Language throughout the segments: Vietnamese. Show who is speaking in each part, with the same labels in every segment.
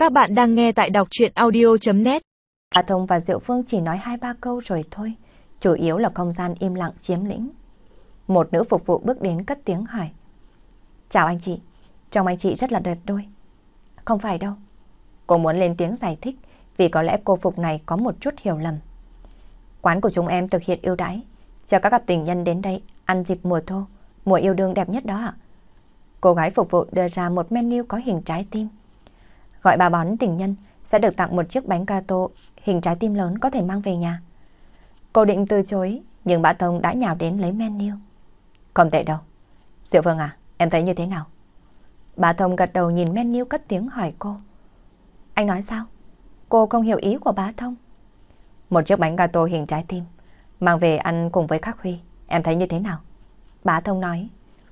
Speaker 1: Các bạn đang nghe tại đọc truyện audio.net.
Speaker 2: A Thông và Diệu Phương chỉ nói 2-3 câu rồi thôi, chủ yếu là không gian im lặng chiếm lĩnh. Một nữ phục vụ bước đến cất tiếng hỏi. Chào anh chị, trông anh chị rất là đẹp đôi. Không phải đâu. Cô muốn lên tiếng giải thích vì có lẽ cô phục này có một chút hiểu lầm. Quán của chúng em thực hiện ưu đãi cho các cặp tình nhân đến đây ăn dịp mùa thu, mùa yêu đương đẹp nhất đó ạ. Cô gái phục vụ đưa ra một menu có hình trái tim. Gọi 3 món tình nhân sẽ được tặng một chiếc bánh gato hình trái tim lớn có thể mang về nhà. Cô định từ chối, nhưng bà Thông đã nhào đến lấy menu. Không tệ đâu. Diệu Phương à, em thấy như thế nào? Bà Thông gật đầu nhìn menu cất tiếng hỏi cô. Anh nói sao? Cô không hiểu ý của bà Thông. Một chiếc bánh gato hình trái tim, mang về ăn cùng với Khắc Huy. Em thấy như thế nào? Bà Thông nói.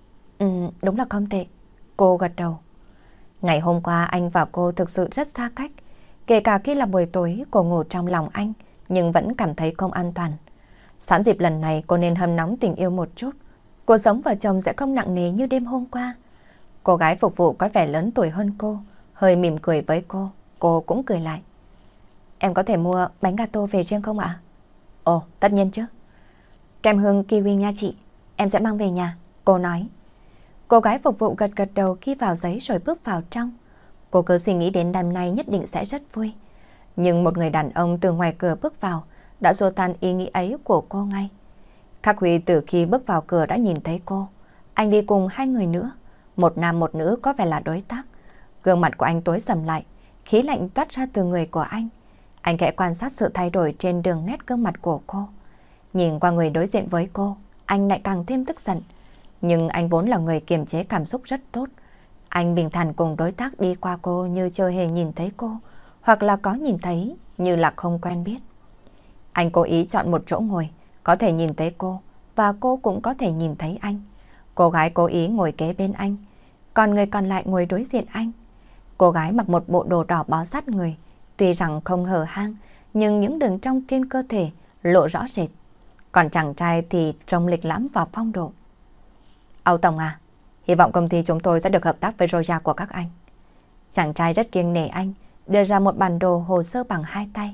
Speaker 2: Đúng là không tệ. Cô gật đầu. Ngày hôm qua anh và cô thực sự rất xa cách. Kể cả khi là buổi tối cô ngủ trong lòng anh, nhưng vẫn cảm thấy không an toàn. Sẵn dịp lần này cô nên hâm nóng tình yêu một chút. Cuộc sống vợ chồng sẽ không nặng nề như đêm hôm qua. Cô gái phục vụ có vẻ lớn tuổi hơn cô, hơi mỉm cười với cô cũng cười lại. Em có thể mua bánh gato về riêng không ạ? Ồ, tất nhiên chứ. Kem hương kiwi nha chị, em sẽ mang về nhà, cô nói. Cô gái phục vụ gật đầu ghi vào giấy rồi bước vào trong. Cô cứ suy nghĩ đến đêm nay nhất định sẽ rất vui. Nhưng một người đàn ông từ ngoài cửa bước vào đã xua tan ý nghĩ ấy của cô ngay. Khắc Huy từ khi bước vào cửa đã nhìn thấy cô. Anh đi cùng 2 người nữa, một nam một nữ có vẻ là đối tác. Gương mặt của anh tối sầm lại, khí lạnh toát ra từ người của anh. Anh khẽ quan sát sự thay đổi trên đường nét gương mặt của cô. Nhìn qua người đối diện với cô, anh lại càng thêm tức giận. Nhưng anh vốn là người kiềm chế cảm xúc rất tốt. Anh bình thản cùng đối tác đi qua cô như chưa hề nhìn thấy cô, hoặc là có nhìn thấy như là không quen biết. Anh cố ý chọn một chỗ ngồi, có thể nhìn thấy cô, và cô cũng có thể nhìn thấy anh. Cô gái cố ý ngồi kế bên anh, còn người còn lại ngồi đối diện anh. Cô gái mặc một bộ đồ đỏ bó sát người, tuy rằng không hở hang, nhưng những đường trong trên cơ thể lộ rõ rệt. Còn chàng trai thì trông lịch lãm và phong độ. Âu Tổng à, hy vọng công ty chúng tôi sẽ được hợp tác với Roja của các anh. Chàng trai rất kiêng nể anh, đưa ra một bản đồ hồ sơ bằng 2 tay.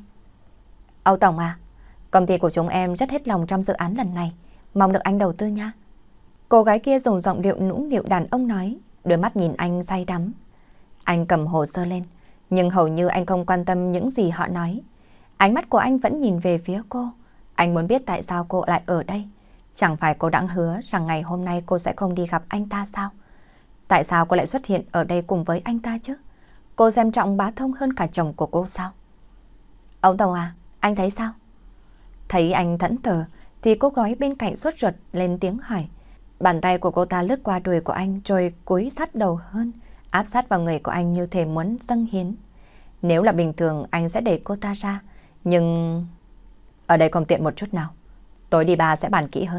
Speaker 2: Âu Tổng à, công ty của chúng em rất hết lòng trong dự án lần này, mong được anh đầu tư nha. Cô gái kia dùng giọng điệu nũng nịu đàn ông nói, đôi mắt nhìn anh say đắm. Anh cầm hồ sơ lên, nhưng hầu như anh không quan tâm những gì họ nói. Ánh mắt của anh vẫn nhìn về phía cô. Anh muốn biết tại sao cô lại ở đây. Chẳng phải cô đã hứa rằng ngày hôm nay cô sẽ không đi gặp anh ta sao? Tại sao cô lại xuất hiện ở đây cùng với anh ta chứ? Cô xem trọng Bá Thông hơn cả chồng của cô sao? Ông Tổng à, anh thấy sao? Thấy anh thẫn thờ thì cô gái bên cạnh sốt ruột lên tiếng hỏi. Bàn tay của cô ta lướt qua đùi của anh rồi cúi sát đầu hơn, áp sát vào người của anh như thể muốn dâng hiến. Nếu là bình thường anh sẽ để cô ta ra, nhưng... Ở đây không tiện một chút nào. Tối đi bà sẽ bàn kỹ hơn.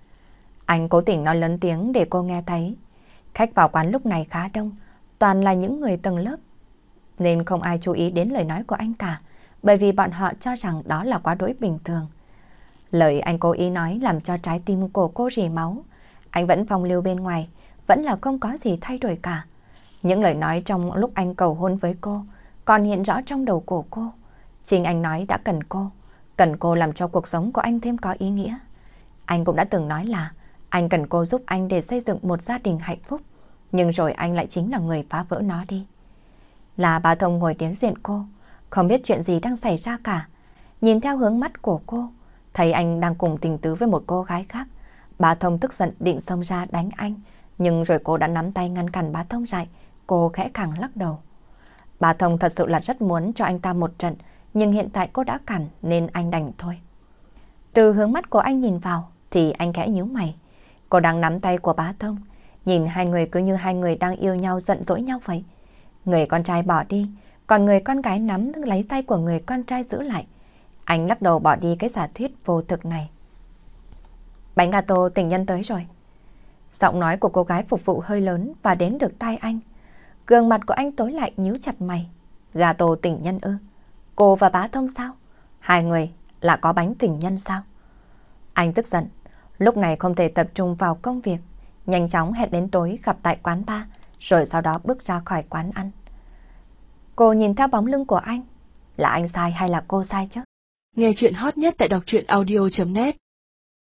Speaker 2: Anh cố tình nói lớn tiếng để cô nghe thấy. Khách vào quán lúc này khá đông, toàn là những người tầng lớp. Nên không ai chú ý đến lời nói của anh cả, bởi vì bọn họ cho rằng đó là quá đỗi bình thường. Lời anh cố ý nói làm cho trái tim của cô rỉ máu. Anh vẫn phong lưu bên ngoài, vẫn là không có gì thay đổi cả. Những lời nói trong lúc anh cầu hôn với cô còn hiện rõ trong đầu của cô. Chính anh nói đã cần cô làm cho cuộc sống của anh thêm có ý nghĩa. Anh cũng đã từng nói là anh cần cô giúp anh để xây dựng một gia đình hạnh phúc, nhưng rồi anh lại chính là người phá vỡ nó đi. Là Bá Thông ngồi đến diện cô, không biết chuyện gì đang xảy ra cả. Nhìn theo hướng mắt của cô, thấy anh đang cùng tình tứ với một cô gái khác. Bá Thông tức giận định xông ra đánh anh, nhưng rồi cô đã nắm tay ngăn cản Bá Thông lại. Cô khẽ khàng lắc đầu. Bá Thông thật sự là rất muốn cho anh ta một trận, nhưng hiện tại cô đã cản nên anh đành thôi. Từ hướng mắt của anh nhìn vào thì anh khẽ nhíu mày. Cô đang nắm tay của Bá Thông, nhìn hai người cứ như hai người đang yêu nhau giận dỗi nhau vậy. Người con trai bỏ đi, còn người con gái nắm lấy tay của người con trai giữ lại. Anh lắc đầu bỏ đi cái giả thuyết vô thực này. Bánh gato tình nhân tới rồi. Giọng nói của cô gái phục vụ hơi lớn và đến được tai anh. Gương mặt của anh tối lại nhíu chặt mày. Gato tình nhân ư? Cô và Bá Thông sao? Hai người là có bánh tình nhân sao? Anh tức giận, lúc này không thể tập trung vào công việc. Nhanh chóng hẹn đến tối gặp tại quán bar, rồi sau đó bước ra khỏi quán ăn. Cô nhìn theo bóng lưng của anh. Là anh sai hay là cô sai chứ?
Speaker 1: Nghe chuyện hot nhất tại đọc truyện audio.net